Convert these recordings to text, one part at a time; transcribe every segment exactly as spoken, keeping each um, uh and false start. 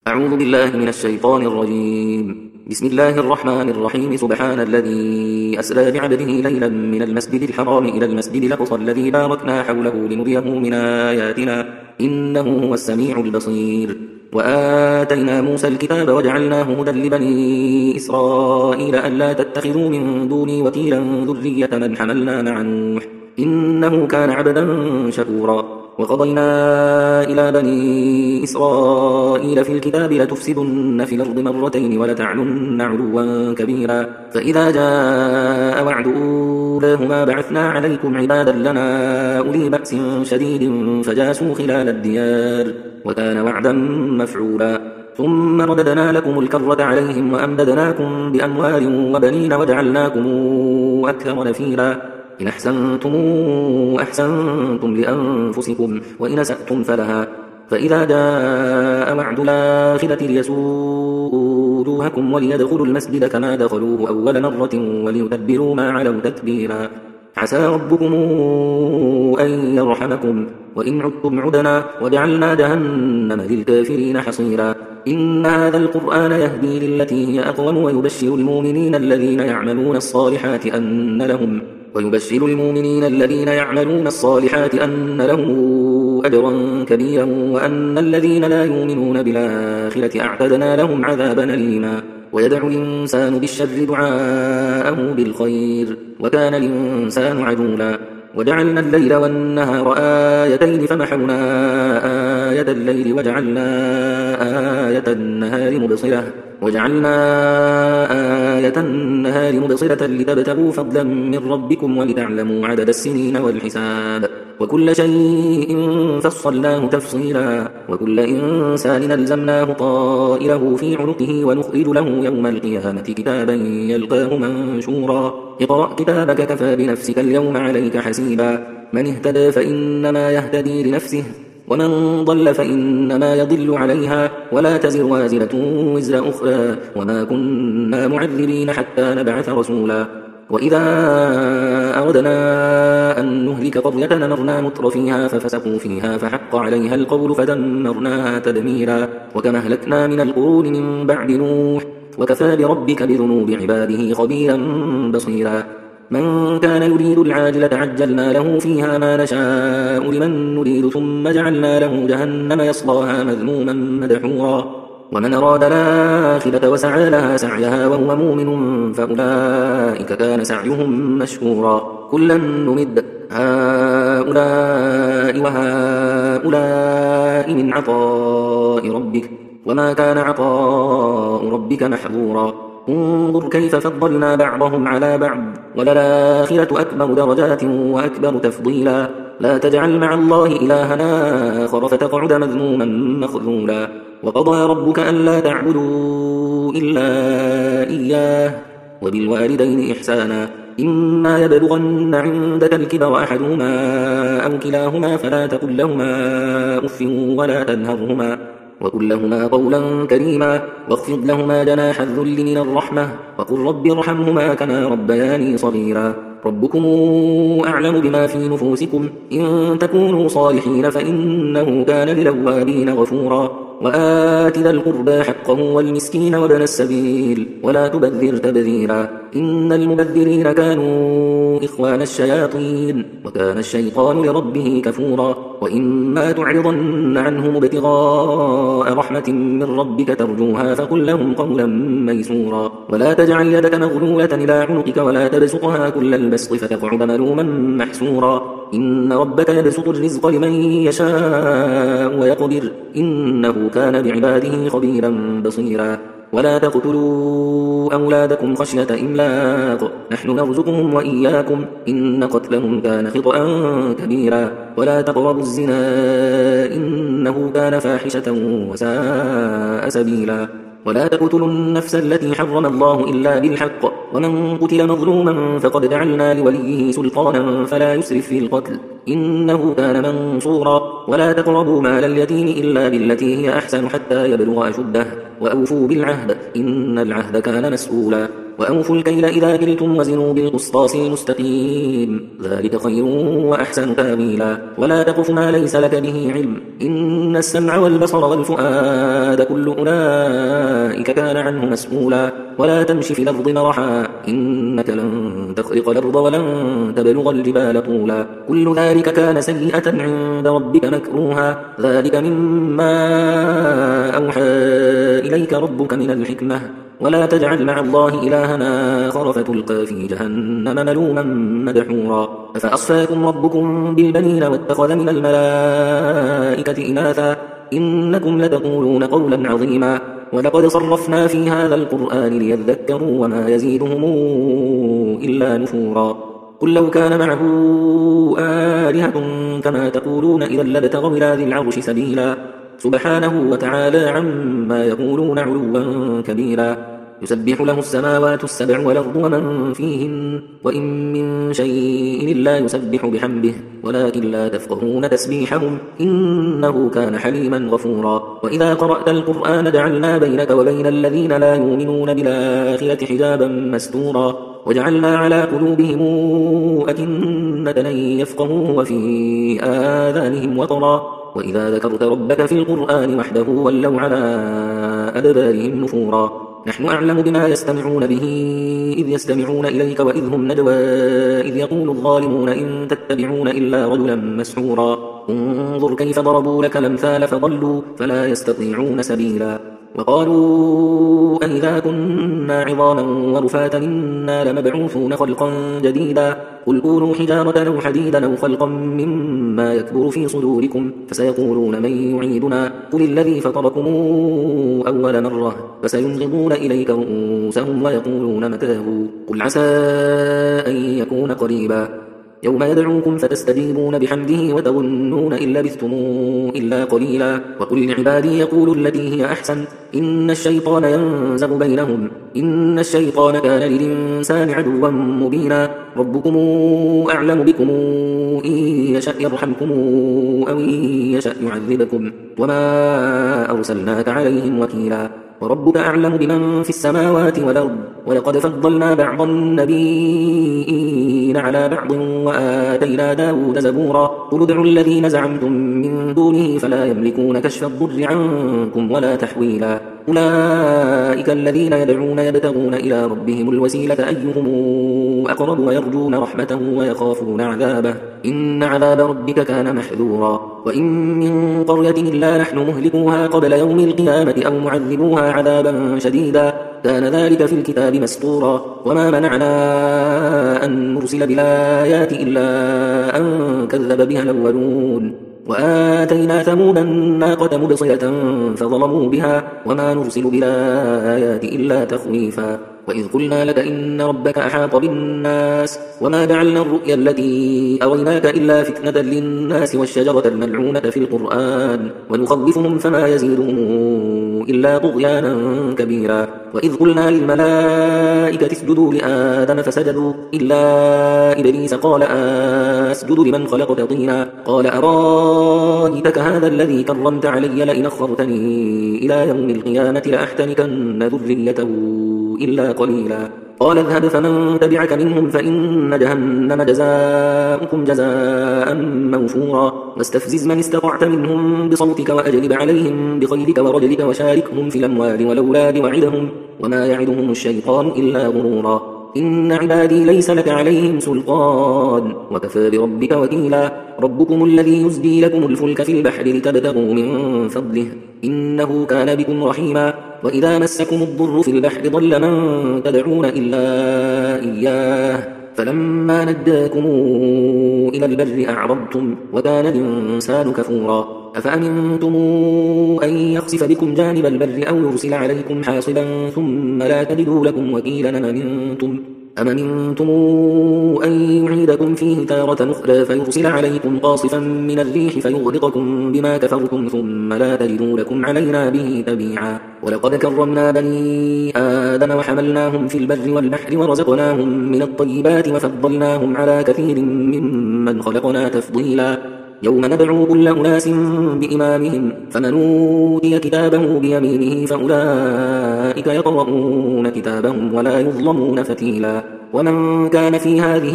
أعوذ بالله من الشيطان الرجيم. بسم الله الرحمن الرحيم. سبحان الذي أسرى بعبده ليلا من المسجد الحرام إلى المسجد الأقصى الذي باركنا حوله لنريه من آياتنا إنه هو السميع البصير. وآتينا موسى الكتاب وجعلناه هدى لبني إسرائيل ألا تتخذوا من دوني وكيلا ذرية من حملنا مع نوح إنه كان عبدا شكورا. وقضينا إلى بني إسرائيل في الكتاب لتفسدن في الأرض مرتين ولتعلن علوا كبيرا فإذا جاء وعد أولاهما بعثنا عليكم عبادا لنا أولي بأس شديد فجاسوا خلال الديار وكان وعدا مفعولا. ثم رددنا لكم الكرة عليهم وأمددناكم بأموال وبنين وجعلناكم أكثر نفيرا. إن أحسنتم أحسنتم لأنفسكم وإن أسأتم فلها فإذا جاء وعد الآخرة ليسوءوا وجوهكم وليدخلوا المسجد كما دخلوه أول مرة وليتبروا ما علوا تتبيرا. عسى ربكم أن يرحمكم وإن عدتم عدنا وجعلنا جهنم للكافرين حصيرا. إن هذا القرآن يهدي للتي هي أقوم ويبشر المؤمنين الذين يعملون الصالحات أن لهم ويبشر المؤمنين الذين يعملون الصالحات أن لهم أجرا كبيرا وأن الذين لا يؤمنون بالآخرة أعتدنا لهم عذابا أليما. ويدعو الإنسان بالشر دعاءه بالخير وكان الإنسان عجولا. وجعلنا الليل والنهار آيتين فمحونا آية الليل وجعلنا آية النهار مبصرة وجعلنا آية النهار مبصرة لتبتغوا فضلا من ربكم ولتعلموا عدد السنين والحساب وكل شيء فصلناه تفصيلا. وكل إنسان ألزمناه طائره في عنقه ونخرج له يوم القيامة كتابا يلقاه منشورا. اقرأ كتابك كفى بنفسك اليوم عليك حسيبا. من اهتدى فإنما يهتدي لنفسه ومن ضل فإنما يضل عليها ولا تزر وازرة وزر أخرى وما كنا معذبين حتى نبعث رسولا. وإذا أردنا أن نهلك قرية أمرنا متر فيها ففسقوا فيها فحق عليها القول فدمرناها تدميرا. وكما أهلكنا من القرون من بعد نوح وكفى بربك بذنوب عباده خبيرا بصيرا. من كان يريد العاجلة عجلنا له فيها ما نشاء لمن نريد ثم جعلنا له جهنم يصلاها مذموما مدحورا. ومن أراد الآخرة وسعى لها سعيها وهو مؤمن فأولئك كان سعيهم مشكورا. كلا نمد هؤلاء وهؤلاء من عطاء ربك وما كان عطاء ربك محظورا. انظر كيف فضلنا بعضهم على بعض وللآخرة أكبر درجات وأكبر تفضيلا. لا تجعل مع الله إلهنا آخر فتقعد مذموما مخذولا. وقضى ربك ألا تعبدوا إلا إياه وبالوالدين إحسانا. إما يبلغن عندك الكبر أحدهما أو كلاهما فلا تقل لهما أف ولا تنهرهما وقل لهما قولا كريما واخفض لهما جناح الذل من الرحمة وقل رب ارحمهما كما ربياني صغيرا. ربكم أعلم بما في نفوسكم إن تكونوا صالحين فإنه كان للأوابين غفورا. وآت ذا القربى حقه والمسكين وابن السبيل ولا تبذر تبذيرا. إن المبذرين كانوا إخوان الشياطين وكان الشيطان لربه كفورا. وإما تعرضن عنهم ابتغاء رحمة من ربك ترجوها فقل لهم قولا ميسورا. ولا تجعل يدك مغلولة إلى عنقك ولا تبسطها كل البسط فتقعد ملوما محسورا. إن ربك يبسط الرزق لمن يشاء ويقدر إنه كان بعباده خبيرا بصيرا. ولا تقتلوا أولادكم خشية إملاق نحن نرزقهم وإياكم إن قتلهم كان خطأ كبيرا. ولا تقربوا الزنا إنه كان فاحشة وساء سبيلا. ولا تقتلوا النفس التي حرم الله إلا بالحق ومن قتل مظلوما فقد جعلنا لوليه سلطانا فلا يسرف في القتل إنه كان منصورا. ولا تقربوا مال اليتيم إلا بالتي هي أحسن حتى يبلغ أشده وأوفوا بالعهد إن العهد كان مسؤولا. وأوفوا الكيل إذا كلتم وزنوا بالقسطاس المستقيم ذلك خير وأحسن تأويلا ولا تقف ما ليس لك به علم إن السمع والبصر والفؤاد كل أولئك كان عنه مسؤولا ولا تمش في الأرض مرحا إنك لن تخرق الأرض ولن تبلغ الجبال طولا كل ذلك كان سيئة عند ربك مكروها ذلك مما أوحى إليك ربك من الحكمة ولا تجعل مع الله إلهنا آخر فتلقى في جهنم ملوما مدحورا أفأصفاكم ربكم بالبنين واتخذ من الملائكة إناثا إنكم لتقولون قولا عظيما ولقد صرفنا في هذا القرآن ليذكروا وما يزيدهم إلا نفورا قل لو كان معه آلهة كما تقولون إذا لابتغوا إلى ذي العرش سبيلا سبحانه وتعالى عما يقولون علوا كبيرا يسبح له السماوات السبع والأرض ومن فيهن وإن من شيء إلا يسبح بحمده ولكن لا تفقهون تسبيحهم إنه كان حليما غفورا وإذا قرأت القرآن جعلنا بينك وبين الذين لا يؤمنون بالآخرة حجابا مستورا وجعلنا على قلوبهم أكنة أن يفقهوا وفي آذانهم وقرا وإذا ذكرت ربك في القرآن وحده ولوا على أدبارهم نفورا نحن أعلم بما يستمعون به إذ يستمعون إليك وإذ هم نجوى إذ يقول الظالمون إن تتبعون إلا رجلا مسحورا انظر كيف ضربوا لك الأمثال فضلوا فلا يستطيعون سبيلا وقالوا أئذا كنا عظاما ورفاتا إنا لمبعوثون خلقا جديدا قل كونوا حجارة أو حديدا أو خلقا مما يكبر في صدوركم فسيقولون من يعيدنا قل الذي فطركم أول مرة فسينغضون إليك رؤوسهم ويقولون متاه قل عسى أن يكون قريبا يوم يدعوكم فتستجيبون بحمده وتظنون إن لبثتم إلا قليلا وقل لعبادي يقولوا التي هي أحسن إن الشيطان ينزغ بينهم إن الشيطان كان للإنسان عدوا مبينا ربكم أعلم بكم إن يشأ يرحمكم أو إن يشأ يعذبكم وما أرسلناك عليهم وكيلا وربك أعلم بمن في السماوات والأرض ولقد فضلنا بعض النبيين على بعض وآتينا داود زبورا قل ادعوا الذين زعمتم من دونه فلا يملكون كشف الضر عنكم ولا تحويلا أولئك الذين يدعون يبتغون إلى ربهم الوسيلة أيهم أقرب ويرجون رحمته ويخافون عذابه إن عذاب ربك كان محذورا وإن من قرية إلا نحن مهلكوها قبل يوم القيامة أو معذبوها عذابا شديدا كان ذلك في الكتاب مسطورا وما منعنا أن نرسل بالآيات إلا أن كذب بها الأولون وآتينا ثمود الناقة مبصرة فظلموا بها وما نرسل بالآيات إلا تخويفا وإذ قلنا لك إن ربك أحاط بالناس وما جعلنا الرؤيا التي أريناك إلا فتنة للناس والشجرة الملعونة في القرآن ونخوفهم فما يزيدهم إلا طغيانا كبيرا وإذ قلنا للملائكة اسجدوا لآدم فسجدوا إلا إبليس قال أسجد لمن خلقت طينا قال أرايتك هذا الذي كرمت علي لئن أخرتني إلى يوم القيامة لأحتنكن ذريته إلا قليلا قال اذهب فمن تبعك منهم فإن جهنم جزاؤكم جزاء موفورا واستفزز من استطعت منهم بصوتك وأجلب عليهم بخيلك ورجلك وشاركهم في الأموال والأولاد وعدهم وما يعدهم الشيطان إلا غرورا إن عبادي ليس لك عليهم سلطان وكفى بربك وكيلا ربكم الذي يزجي لكم الفلك في البحر لتبتغوا من فضله إنه كان بكم رحيما وإذا مسكم الضر في البحر ضل من تدعون إلا إياه فلما نجاكم إلى البر أعرضتم وكان الإنسان كفورا أفأمنتم أن يخسف بكم جانب البر أو يرسل عليكم حاصبا ثم لا تجدوا لكم وكيلا أم أمنتم أم أمنتم أن يعيدكم فيه تارة أخرى فيرسل عليكم قاصفا من الريح فيغرقكم بما كفرتم ثم لا تجدوا لكم علينا به تبيعا ولقد كرمنا بني آدم وحملناهم في البر والبحر ورزقناهم من الطيبات وفضلناهم على كثير ممن خلقنا تفضيلا يوم ندعو كل أناس بإمامهم فمن أوتي كتابه بيمينه فأولئك يقرؤون كتابهم ولا يظلمون فتيلا ومن كان في هذه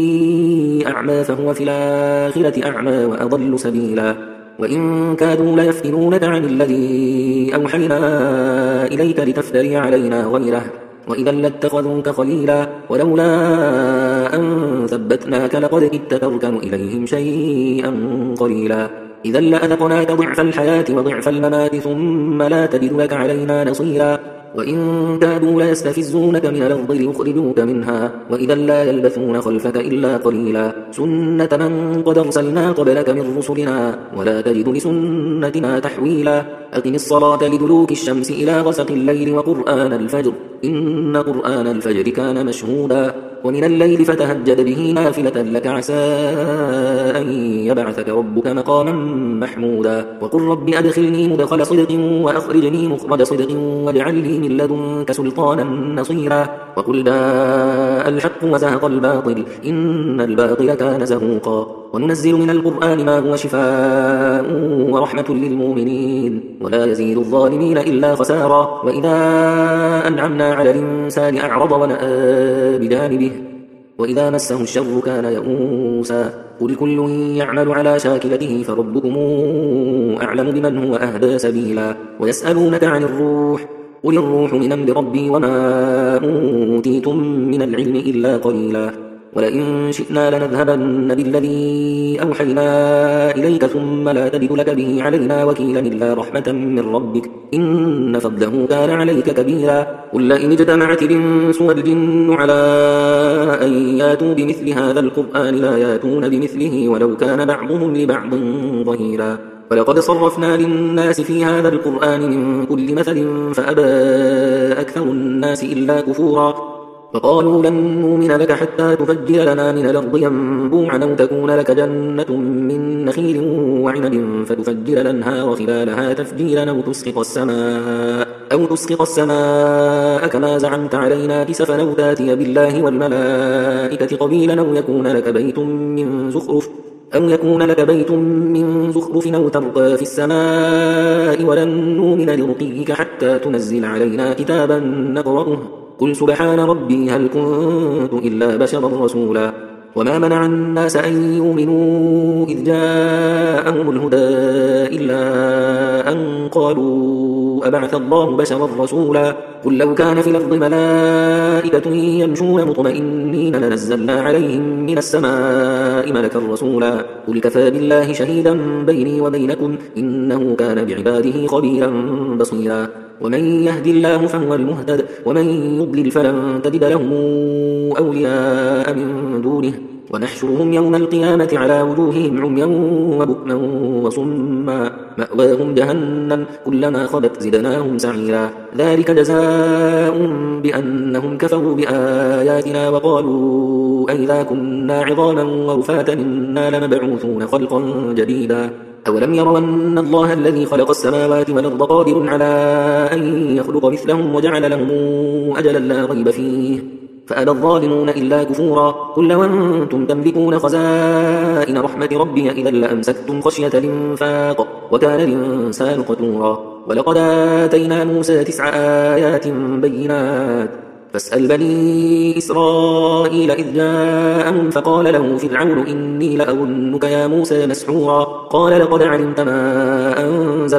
أعمى فهو في الآخرة أعمى وأضل سبيلا وإن كادوا ليفتنونك عن الذي أوحينا إليك لتفتري علينا غيره وإذا لاتخذوك خليلا ولولا أن ثبتناك لقد كدت تركن إليهم شيئا قليلا إذا لأذقناك ضعف الحياة وضعف الممات ثم لا تجد لك علينا نصيرا وإن كادوا ليستفزونك من الأرض ليخرجوك منها وإذا لا يلبثون خلفك إلا قليلا سنة من قد أرسلنا قبلك من رسلنا ولا تجد لسنتنا تحويلا أقم الصلاة لدلوك الشمس إلى غسق الليل وقرآن الفجر إن قرآن الفجر كان مشهودا ومن الليل فتهجد به نافلة لك عسى أن يبعثك ربك مقاما محمودا وقل رب أدخلني مدخل صدق وأخرجني مخرج صدق واجعل لي من لدنك سلطانا نصيرا وقل جاء الحق وزهق الباطل إن الباطل كان زهوقا وننزل من القرآن ما هو شفاء ورحمة للمؤمنين ولا يزيد الظالمين إلا خسارا وإذا أنعمنا على الإنسان أعرض ونأى بجانبه وإذا مسه الشر كان يئوسا قل كل يعمل على شاكلته فربكم أعلم بمن هو أهدى سبيلا ويسألونك عن الروح قل الروح من أمر ربي وما أوتيتم من العلم إلا قليلا ولئن شئنا لنذهبن بالذي أوحينا إليك ثم لا تجد لك به علينا وكيلا إلا رحمة من ربك إن فضله كان عليك كبيرا قل لئن اجتمعت الإنس والجن على أن ياتوا بمثل هذا القرآن لا ياتون بمثله ولو كان بعضهم لبعض ظهيرا ولقد صرفنا للناس في هذا القرآن من كل مثل فأبى أكثر الناس إلا كفورا فقالوا لن نؤمن لك حتى تفجر لنا من الأرض ينبوعا أو تكون لك جنة من نخيل وعنب فتفجر الأنهار خلالها تفجيرا أو تسقط السماء أو تسقط السماء كما زعمت علينا كسفا أو تاتي بالله والملائكة قبيلا أو يكون لك بيت من زخرف أو يكون لك بيت من زخرف أو ترقى في السماء ولن نؤمن لرقيك حتى تنزل علينا كتابا نقرأه قل سبحان ربي هل كنت إلا بشرا رسولا وما منع الناس أن يؤمنوا إذ جاءهم الهدى إلا أن قالوا أبعث الله بشرا رسولا قل لو كان في الأرض ملائكة يمشون مطمئنين لنزلنا عليهم من السماء ملكا رسولا قل كفى بالله شهيدا بيني وبينكم إنه كان بعباده خبيرا بصيرا ومن يهد الله فهو المهتد ومن يضلل فلن تجد لهم أولياء من دونه ونحشرهم يوم القيامة على وجوههم عميا وبكما وصما مأواهم جهنم كلما خبت زدناهم سعيرا ذلك جزاء بأنهم كفروا بآياتنا وقالوا أئذا كنا عظاما ورفاتا إنا لمبعوثون خلقا جديدا أولم يروا أن الله الذي خلق السماوات والأرض قادر على أن يخلق مثلهم وجعل لهم أجلا لا ريب فيه فأبى الظالمون إلا كفورا قل لو أنتم تملكون خزائن رحمة ربي إذا لأمسكتم خشية الإنفاق وكان الإنسان قتورا ولقد آتينا موسى تسع آيات بينات فاسأل بني إسرائيل إذ جاءهم فقال له فرعون إني لأظنك يا موسى مسحورا قال لقد علمت ما أنزل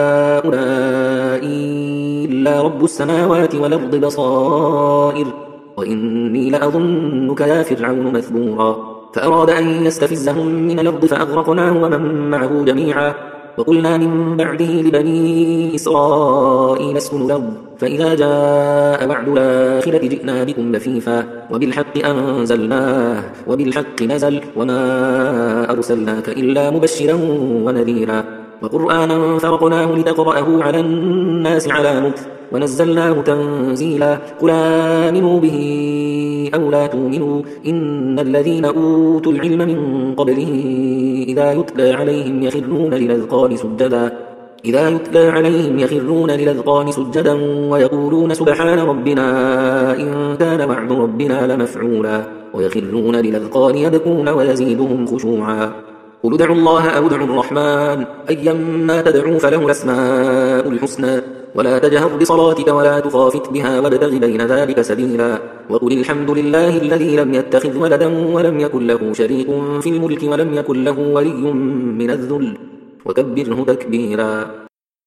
هؤلاء إلا رب السماوات والأرض بصائر وإني لأظنك يا فرعون مثبورا فأراد أن يستفزهم من الأرض فأغرقناه ومن معه جميعا وقلنا من بعده لبني إسرائيل اسكنوا الأرض فإذا جاء وعد الآخرة جئنا بكم لفيفا وبالحق أنزلناه وبالحق نزل وما أرسلناك إلا مبشرا ونذيرا وقرآنا فرقناه لتقرأه على الناس على مكث ونزلناه تنزيلا قل آمنوا به أو لا تؤمنوا إن الذين أوتوا العلم من قبله إذا يتلى عليهم يخرون للأذقان سجدا إذا يتلى عليهم يخرون للأذقان سجدا ويقولون سبحان ربنا إن كان وعد ربنا لمفعولا ويخرون للأذقان يبكون ويزيدهم خشوعا قل ادعوا الله أو ادعوا الرحمن أيما تدعوا فله الأسماء الحسنى ولا تجهر بصلاتك ولا تخافت بها وابتغ بين ذلك سبيلا وقل الحمد لله الذي لم يتخذ ولدا ولم يكن له شريك في الملك ولم يكن له ولي من الذل وكبره تكبيرا.